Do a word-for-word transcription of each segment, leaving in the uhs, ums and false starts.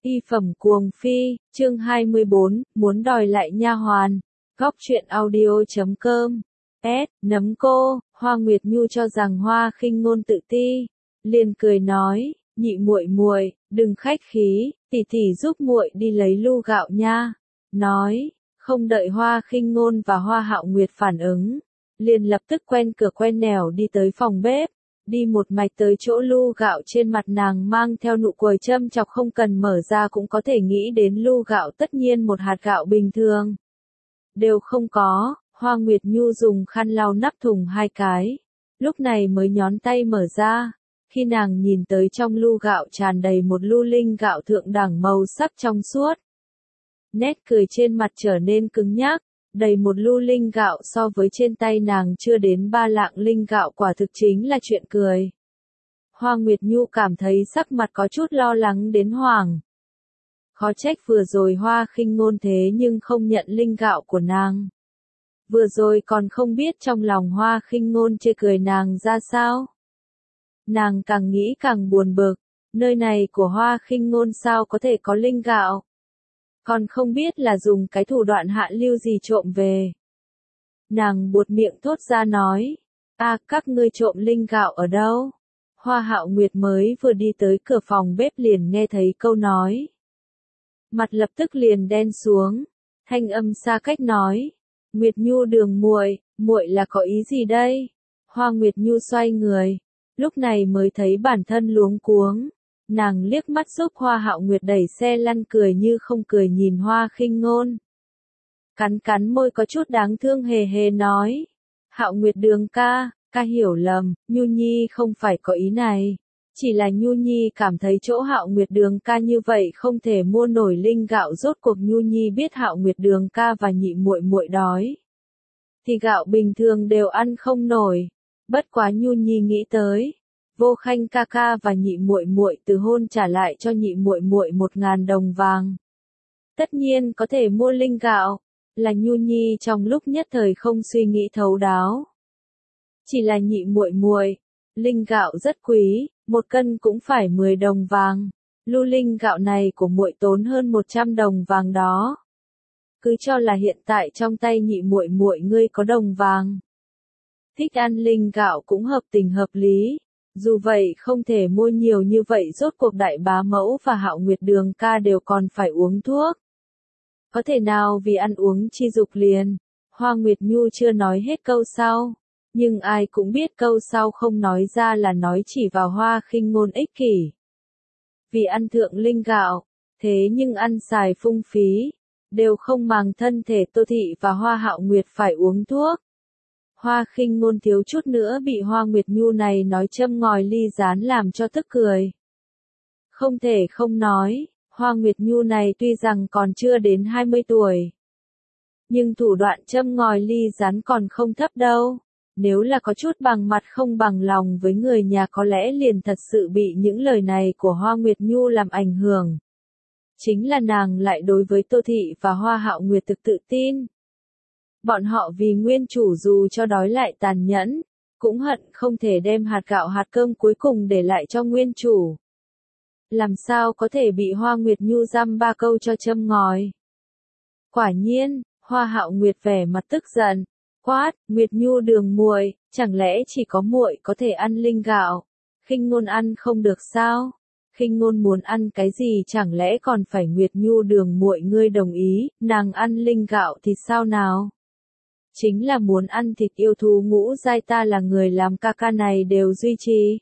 Y phẩm cuồng phi, chương hai mươi bốn, muốn đòi lại nha hoàn. Góc truyện audio chấm com. S, nấm cô, Hoa Nguyệt Nhu cho rằng Hoa Khinh Ngôn tự ti, liền cười nói, nhị muội muội, đừng khách khí, tỷ tỷ giúp muội đi lấy lu gạo nha. Nói, không đợi Hoa Khinh Ngôn và Hoa Hạo Nguyệt phản ứng, liền lập tức quen cửa quen nẻo đi tới phòng bếp. Đi một mạch tới chỗ lu gạo trên mặt nàng mang theo nụ cười châm chọc, không cần mở ra cũng có thể nghĩ đến lu gạo tất nhiên một hạt gạo bình thường đều không có. Hoa Nguyệt Nhu dùng khăn lau nắp thùng hai cái, lúc này mới nhón tay mở ra. Khi nàng nhìn tới trong lu gạo tràn đầy một lu linh gạo thượng đẳng màu sắc trong suốt, nét cười trên mặt trở nên cứng nhắc. Đầy một lu linh gạo so với trên tay nàng chưa đến ba lạng linh gạo quả thực chính là chuyện cười. Hoa Nguyệt Nhu cảm thấy sắc mặt có chút lo lắng đến hoảng. Khó trách vừa rồi Hoa Khinh Ngôn thế nhưng không nhận linh gạo của nàng. Vừa rồi còn không biết trong lòng Hoa Khinh Ngôn chê cười nàng ra sao. Nàng càng nghĩ càng buồn bực, nơi này của Hoa Khinh Ngôn sao có thể có linh gạo. Còn không biết là dùng cái thủ đoạn hạ lưu gì trộm về. Nàng buột miệng thốt ra nói, a các ngươi trộm linh gạo ở đâu? Hoa Hạo Nguyệt mới vừa đi tới cửa phòng bếp liền nghe thấy câu nói. Mặt lập tức liền đen xuống, thanh âm xa cách nói, Nguyệt Nhu đường muội, muội là có ý gì đây? Hoa Nguyệt Nhu xoay người, lúc này mới thấy bản thân luống cuống. Nàng liếc mắt giúp Hoa Hạo Nguyệt đẩy xe lăn, cười như không cười nhìn Hoa Khinh Ngôn. Cắn cắn môi có chút đáng thương hề hề nói. Hạo Nguyệt đường ca, ca hiểu lầm, Nhu Nhi không phải có ý này. Chỉ là Nhu Nhi cảm thấy chỗ Hạo Nguyệt đường ca như vậy không thể mua nổi linh gạo, rốt cuộc Nhu Nhi biết Hạo Nguyệt đường ca và nhị muội muội đói. Thì gạo bình thường đều ăn không nổi. Bất quá Nhu Nhi nghĩ tới. Vô Khanh ca ca và nhị muội muội từ hôn trả lại cho nhị muội muội một ngàn đồng vàng. Tất nhiên có thể mua linh gạo, là Nhu Nhi trong lúc nhất thời không suy nghĩ thấu đáo. Chỉ là nhị muội muội, linh gạo rất quý, một cân cũng phải mười đồng vàng. Lu linh gạo này của muội tốn hơn một trăm đồng vàng đó. Cứ cho là hiện tại trong tay nhị muội muội ngươi có đồng vàng. Thích ăn linh gạo cũng hợp tình hợp lý. Dù vậy không thể mua nhiều như vậy, rốt cuộc đại bá mẫu và Hạo Nguyệt đường ca đều còn phải uống thuốc. Có thể nào vì ăn uống chi dục liền. Hoa Nguyệt Nhu chưa nói hết câu sau. Nhưng ai cũng biết câu sau không nói ra là nói chỉ vào Hoa Khinh Ngôn ích kỷ. Vì ăn thượng linh gạo, thế nhưng ăn xài phung phí, đều không màng thân thể Tô Thị và Hoa Hạo Nguyệt phải uống thuốc. Hoa Khinh Ngôn thiếu chút nữa bị Hoa Nguyệt Nhu này nói châm ngòi ly rán làm cho tức cười. Không thể không nói, Hoa Nguyệt Nhu này tuy rằng còn chưa đến hai mươi tuổi, nhưng thủ đoạn châm ngòi ly rán còn không thấp đâu. Nếu là có chút bằng mặt không bằng lòng với người nhà có lẽ liền thật sự bị những lời này của Hoa Nguyệt Nhu làm ảnh hưởng. Chính là nàng lại đối với Tô Thị và Hoa Hạo Nguyệt thực tự tin. Bọn họ vì nguyên chủ dù cho đói lại tàn nhẫn, cũng hận không thể đem hạt gạo hạt cơm cuối cùng để lại cho nguyên chủ. Làm sao có thể bị Hoa Nguyệt Nhu dăm ba câu cho châm ngòi. Quả nhiên, Hoa Hạo Nguyệt vẻ mặt tức giận, quát, Nguyệt Nhu đường muội, chẳng lẽ chỉ có muội có thể ăn linh gạo? Khinh Ngôn ăn không được sao? Khinh Ngôn muốn ăn cái gì chẳng lẽ còn phải Nguyệt Nhu đường muội ngươi đồng ý, nàng ăn linh gạo thì sao nào? Chính là muốn ăn thịt yêu thú ngũ giai, ta là người làm ca ca này đều duy trì.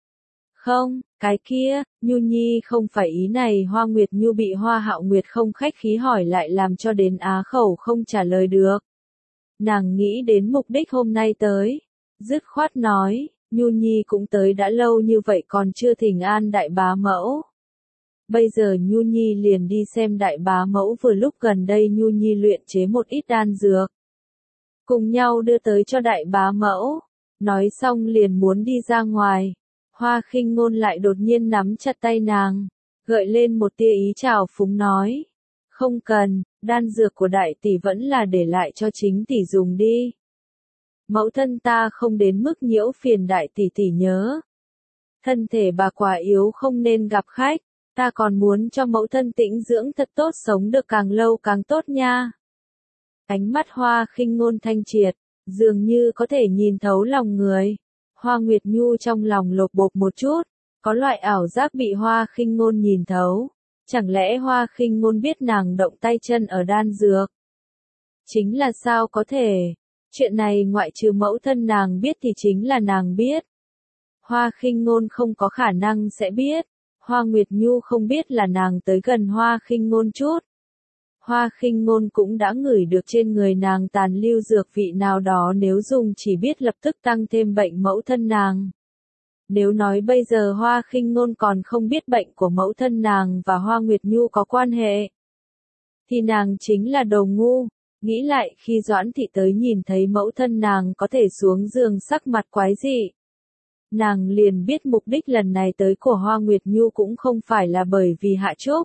Không, cái kia, Nhu Nhi không phải ý này. Hoa Nguyệt Nhu bị Hoa Hạo Nguyệt không khách khí hỏi lại làm cho đến á khẩu không trả lời được. Nàng nghĩ đến mục đích hôm nay tới, dứt khoát nói, Nhu Nhi cũng tới đã lâu như vậy còn chưa thỉnh an đại bá mẫu. Bây giờ Nhu Nhi liền đi xem đại bá mẫu, vừa lúc gần đây Nhu Nhi luyện chế một ít đan dược. Cùng nhau đưa tới cho đại bá mẫu. Nói xong liền muốn đi ra ngoài. Hoa Khinh Ngôn lại đột nhiên nắm chặt tay nàng, gợi lên một tia ý trào phúng nói. Không cần, đan dược của đại tỷ vẫn là để lại cho chính tỷ dùng đi. Mẫu thân ta không đến mức nhiễu phiền đại tỷ tỷ nhớ. Thân thể bà quá yếu không nên gặp khách. Ta còn muốn cho mẫu thân tĩnh dưỡng thật tốt, sống được càng lâu càng tốt nha. Ánh mắt Hoa Khinh Ngôn thanh triệt, dường như có thể nhìn thấu lòng người. Hoa Nguyệt Nhu trong lòng lột bột một chút, có loại ảo giác bị Hoa Khinh Ngôn nhìn thấu. Chẳng lẽ Hoa Khinh Ngôn biết nàng động tay chân ở đan dược? Chính là sao có thể? Chuyện này ngoại trừ mẫu thân nàng biết thì chính là nàng biết. Hoa Khinh Ngôn không có khả năng sẽ biết. Hoa Nguyệt Nhu không biết là nàng tới gần Hoa Khinh Ngôn chút. Hoa Khinh Ngôn cũng đã ngửi được trên người nàng tàn lưu dược vị nào đó, nếu dùng chỉ biết lập tức tăng thêm bệnh mẫu thân nàng. Nếu nói bây giờ Hoa Khinh Ngôn còn không biết bệnh của mẫu thân nàng và Hoa Nguyệt Nhu có quan hệ, thì nàng chính là đồ ngu. Nghĩ lại khi Doãn Thị tới nhìn thấy mẫu thân nàng có thể xuống giường sắc mặt quái dị, nàng liền biết mục đích lần này tới của Hoa Nguyệt Nhu cũng không phải là bởi vì Hạ Trúc,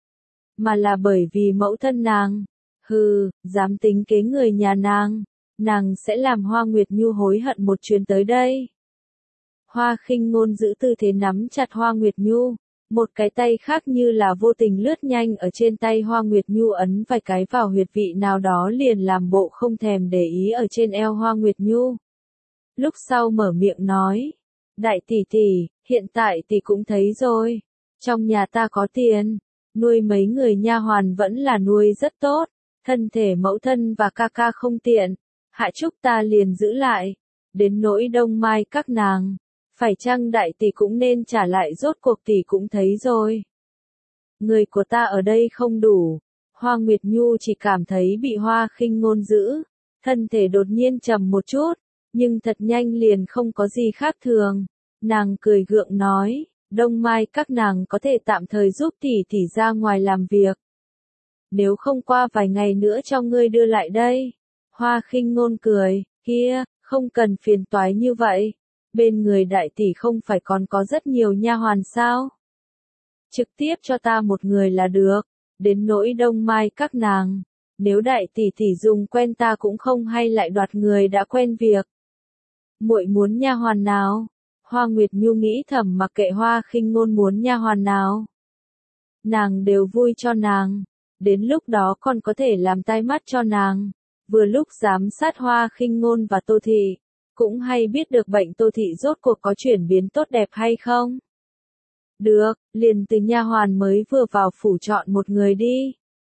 mà là bởi vì mẫu thân nàng. Hừ, dám tính kế người nhà nàng, nàng sẽ làm Hoa Nguyệt Nhu hối hận một chuyến tới đây. Hoa Khinh Ngôn giữ tư thế nắm chặt Hoa Nguyệt Nhu, một cái tay khác như là vô tình lướt nhanh ở trên tay Hoa Nguyệt Nhu, ấn vài cái vào huyệt vị nào đó liền làm bộ không thèm để ý ở trên eo Hoa Nguyệt Nhu. Lúc sau mở miệng nói, đại tỷ tỷ, hiện tại tỷ cũng thấy rồi, trong nhà ta có tiền, nuôi mấy người nha hoàn vẫn là nuôi rất tốt, thân thể mẫu thân và ca ca không tiện, Hạ Trúc ta liền giữ lại, đến nỗi Đông Mai các nàng, phải chăng đại tỷ cũng nên trả lại, rốt cuộc tỷ cũng thấy rồi. Người của ta ở đây không đủ. Hoa Nguyệt Nhu chỉ cảm thấy bị Hoa Khinh Ngôn giữ, thân thể đột nhiên trầm một chút, nhưng thật nhanh liền không có gì khác thường. Nàng cười gượng nói, Đông Mai các nàng có thể tạm thời giúp tỷ tỷ ra ngoài làm việc. Nếu không qua vài ngày nữa cho ngươi đưa lại đây. Hoa Khinh Ngôn cười, kia, không cần phiền toái như vậy. Bên người đại tỷ không phải còn có rất nhiều nha hoàn sao? Trực tiếp cho ta một người là được, đến nỗi Đông Mai các nàng, nếu đại tỷ tỷ dùng quen ta cũng không hay lại đoạt người đã quen việc. Muội muốn nha hoàn nào? Hoa Nguyệt Nhu nghĩ thầm, mặc kệ Hoa Khinh Ngôn muốn nha hoàn nào, nàng đều vui cho nàng, đến lúc đó còn có thể làm tai mắt cho nàng, vừa lúc giám sát Hoa Khinh Ngôn và Tô Thị. Cũng hay biết được bệnh Tô Thị rốt cuộc có chuyển biến tốt đẹp hay không. Được, liền từ nha hoàn mới vừa vào phủ chọn một người đi.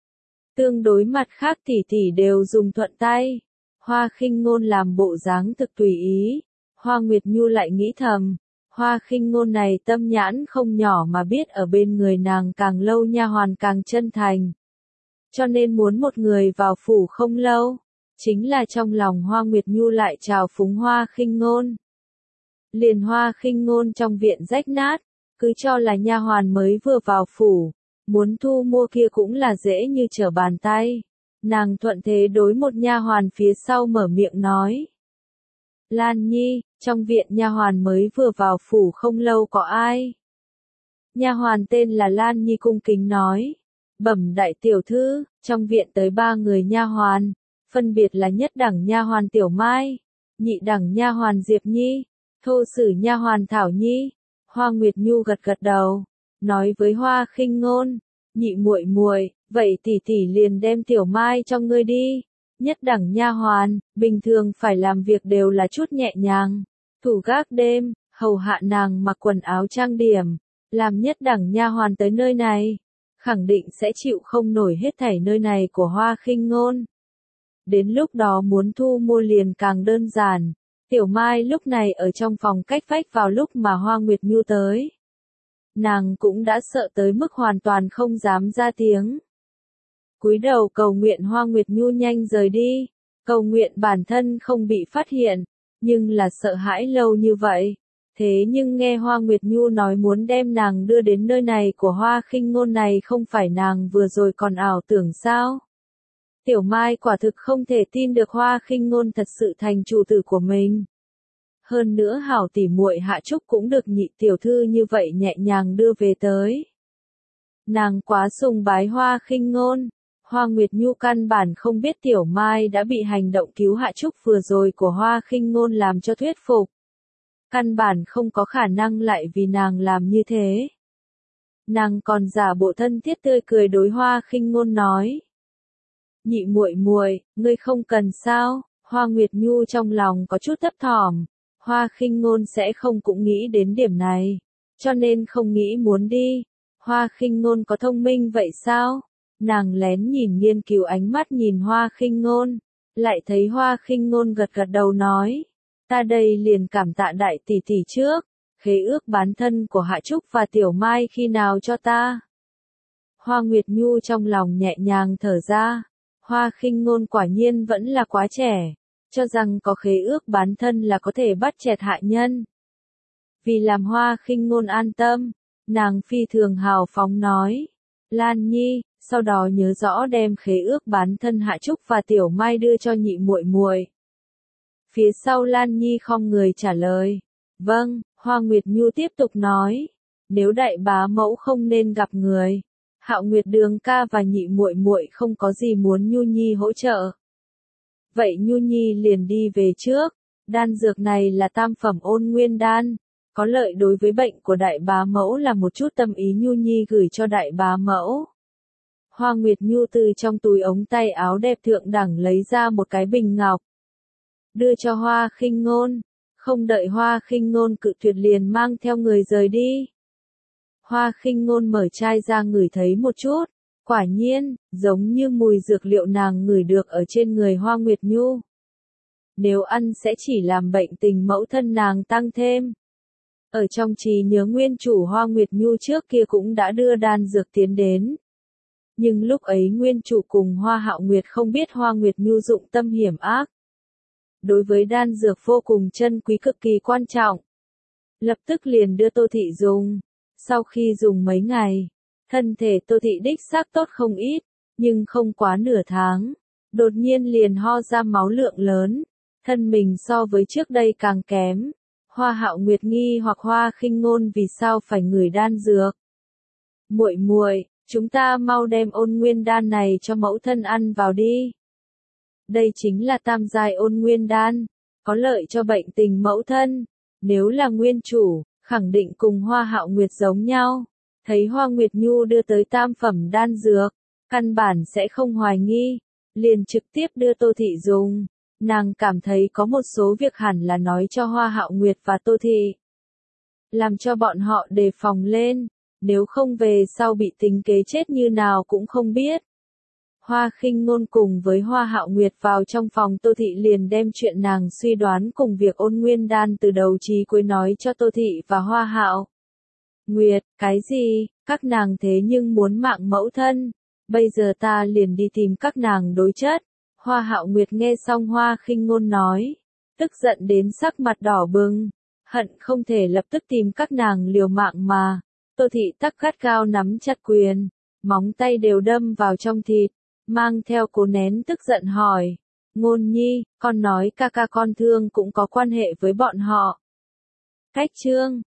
Tương đối mặt khác tỷ tỷ đều dùng thuận tay. Hoa Khinh Ngôn làm bộ dáng thực tùy ý. Hoa Nguyệt Nhu lại nghĩ thầm, Hoa Khinh Ngôn này tâm nhãn không nhỏ mà biết ở bên người nàng càng lâu nha hoàn càng chân thành. Cho nên muốn một người vào phủ không lâu. Chính là trong lòng Hoa Nguyệt Nhu lại trào phúng Hoa Khinh Ngôn. Liền Hoa Khinh Ngôn trong viện rách nát, cứ cho là nha hoàn mới vừa vào phủ, muốn thu mua kia cũng là dễ như trở bàn tay. Nàng thuận thế đối một nha hoàn phía sau mở miệng nói. Lan Nhi, trong viện nha hoàn mới vừa vào phủ không lâu có ai? Nha hoàn tên là Lan Nhi cung kính nói. Bẩm đại tiểu thư, trong viện tới ba người nha hoàn. Phân biệt là nhất đẳng nha hoàn Tiểu Mai, nhị đẳng nha hoàn Diệp Nhi, thô sử nha hoàn Thảo Nhi. Hoa Nguyệt Nhu gật gật đầu, nói với Hoa Khinh Ngôn, nhị muội muội, vậy tỷ tỷ liền đem Tiểu Mai cho ngươi đi. Nhất đẳng nha hoàn, bình thường phải làm việc đều là chút nhẹ nhàng, thủ gác đêm, hầu hạ nàng mặc quần áo trang điểm, làm nhất đẳng nha hoàn tới nơi này, khẳng định sẽ chịu không nổi hết thảy nơi này của Hoa Khinh Ngôn. Đến lúc đó muốn thu mua liền càng đơn giản. Tiểu Mai lúc này ở trong phòng cách vách vào lúc mà Hoa Nguyệt Nhu tới. Nàng cũng đã sợ tới mức hoàn toàn không dám ra tiếng. Cúi đầu cầu nguyện Hoa Nguyệt Nhu nhanh rời đi, cầu nguyện bản thân không bị phát hiện, nhưng là sợ hãi lâu như vậy. Thế nhưng nghe Hoa Nguyệt Nhu nói muốn đem nàng đưa đến nơi này của Hoa Khinh Ngôn này, không phải nàng vừa rồi còn ảo tưởng sao? Tiểu Mai quả thực không thể tin được Hoa Khinh Ngôn thật sự thành chủ tử của mình. Hơn nữa hảo tỷ muội Hạ Trúc cũng được nhị tiểu thư như vậy nhẹ nhàng đưa về tới. Nàng quá sùng bái Hoa Khinh Ngôn. Hoa Nguyệt Nhu căn bản không biết Tiểu Mai đã bị hành động cứu Hạ Trúc vừa rồi của Hoa Khinh Ngôn làm cho thuyết phục. Căn bản không có khả năng lại vì nàng làm như thế. Nàng còn giả bộ thân thiết tươi cười đối Hoa Khinh Ngôn nói. Nhị muội muội, ngươi không cần sao? Hoa Nguyệt Nhu trong lòng có chút thấp thỏm, Hoa Khinh Ngôn sẽ không cũng nghĩ đến điểm này, cho nên không nghĩ muốn đi. Hoa Khinh Ngôn có thông minh vậy sao? Nàng lén nhìn nghiên cứu ánh mắt nhìn Hoa Khinh Ngôn, lại thấy Hoa Khinh Ngôn gật gật đầu nói, ta đây liền cảm tạ đại tỷ tỷ trước, khế ước bán thân của Hạ Trúc và Tiểu Mai khi nào cho ta? Hoa Nguyệt Nhu trong lòng nhẹ nhàng thở ra, Hoa Khinh Ngôn quả nhiên vẫn là quá trẻ, cho rằng có khế ước bán thân là có thể bắt chẹt hạ nhân. Vì làm Hoa Khinh Ngôn an tâm, nàng phi thường hào phóng nói, Lan Nhi, sau đó nhớ rõ đem khế ước bán thân Hạ Trúc và Tiểu Mai đưa cho nhị muội muội. Phía sau Lan Nhi khom người trả lời, vâng. Hoa Nguyệt Nhu tiếp tục nói, nếu đại bá mẫu không nên gặp người, Hạo Nguyệt Đường ca và nhị muội muội không có gì muốn Nhu Nhi hỗ trợ. Vậy Nhu Nhi liền đi về trước, đan dược này là tam phẩm ôn nguyên đan, có lợi đối với bệnh của đại bá mẫu là một chút tâm ý Nhu Nhi gửi cho đại bá mẫu. Hoa Nguyệt Nhu từ trong túi ống tay áo đẹp thượng đẳng lấy ra một cái bình ngọc, đưa cho Hoa Khinh Ngôn. Không đợi Hoa Khinh Ngôn cự tuyệt liền mang theo người rời đi. Hoa Khinh Ngôn mở chai ra ngửi thấy một chút, quả nhiên, giống như mùi dược liệu nàng ngửi được ở trên người Hoa Nguyệt Nhu. Nếu ăn sẽ chỉ làm bệnh tình mẫu thân nàng tăng thêm. Ở trong trí nhớ nguyên chủ Hoa Nguyệt Nhu trước kia cũng đã đưa đan dược tiến đến. Nhưng lúc ấy nguyên chủ cùng Hoa Hạo Nguyệt không biết Hoa Nguyệt Nhu dụng tâm hiểm ác. Đối với đan dược vô cùng chân quý cực kỳ quan trọng. Lập tức liền đưa Tô Thị dùng. Sau khi dùng mấy ngày, thân thể Tô Thị đích xác tốt không ít, nhưng không quá nửa tháng. Đột nhiên liền ho ra máu lượng lớn, thân mình so với trước đây càng kém. Hoa Hạo Nguyệt nghi hoặc Hoa Khinh Ngôn vì sao phải ngửi đan dược. Muội muội, chúng ta mau đem ôn nguyên đan này cho mẫu thân ăn vào đi. Đây chính là tam giai ôn nguyên đan, có lợi cho bệnh tình mẫu thân. Nếu là nguyên chủ, khẳng định cùng Hoa Hạo Nguyệt giống nhau. Thấy Hoa Nguyệt Nhu đưa tới tam phẩm đan dược, căn bản sẽ không hoài nghi, liền trực tiếp đưa Tô Thị dùng. Nàng cảm thấy có một số việc hẳn là nói cho Hoa Hạo Nguyệt và Tô Thị, làm cho bọn họ đề phòng lên, nếu không về sau bị tính kế chết như nào cũng không biết. Hoa Khinh Ngôn cùng với Hoa Hạo Nguyệt vào trong phòng Tô Thị liền đem chuyện nàng suy đoán cùng việc ôn nguyên đan từ đầu chí cuối nói cho Tô Thị và Hoa Hạo Nguyệt. Cái gì, các nàng thế nhưng muốn mạng mẫu thân, bây giờ ta liền đi tìm các nàng đối chất. Hoa Hạo Nguyệt nghe xong Hoa Khinh Ngôn nói, tức giận đến sắc mặt đỏ bừng, hận không thể lập tức tìm các nàng liều mạng mà. Tô Thị tắc gắt gao nắm chặt quyền, móng tay đều đâm vào trong thịt, mang theo cố nén tức giận hỏi, Ngôn Nhi, con nói ca ca con thương cũng có quan hệ với bọn họ. Cách chương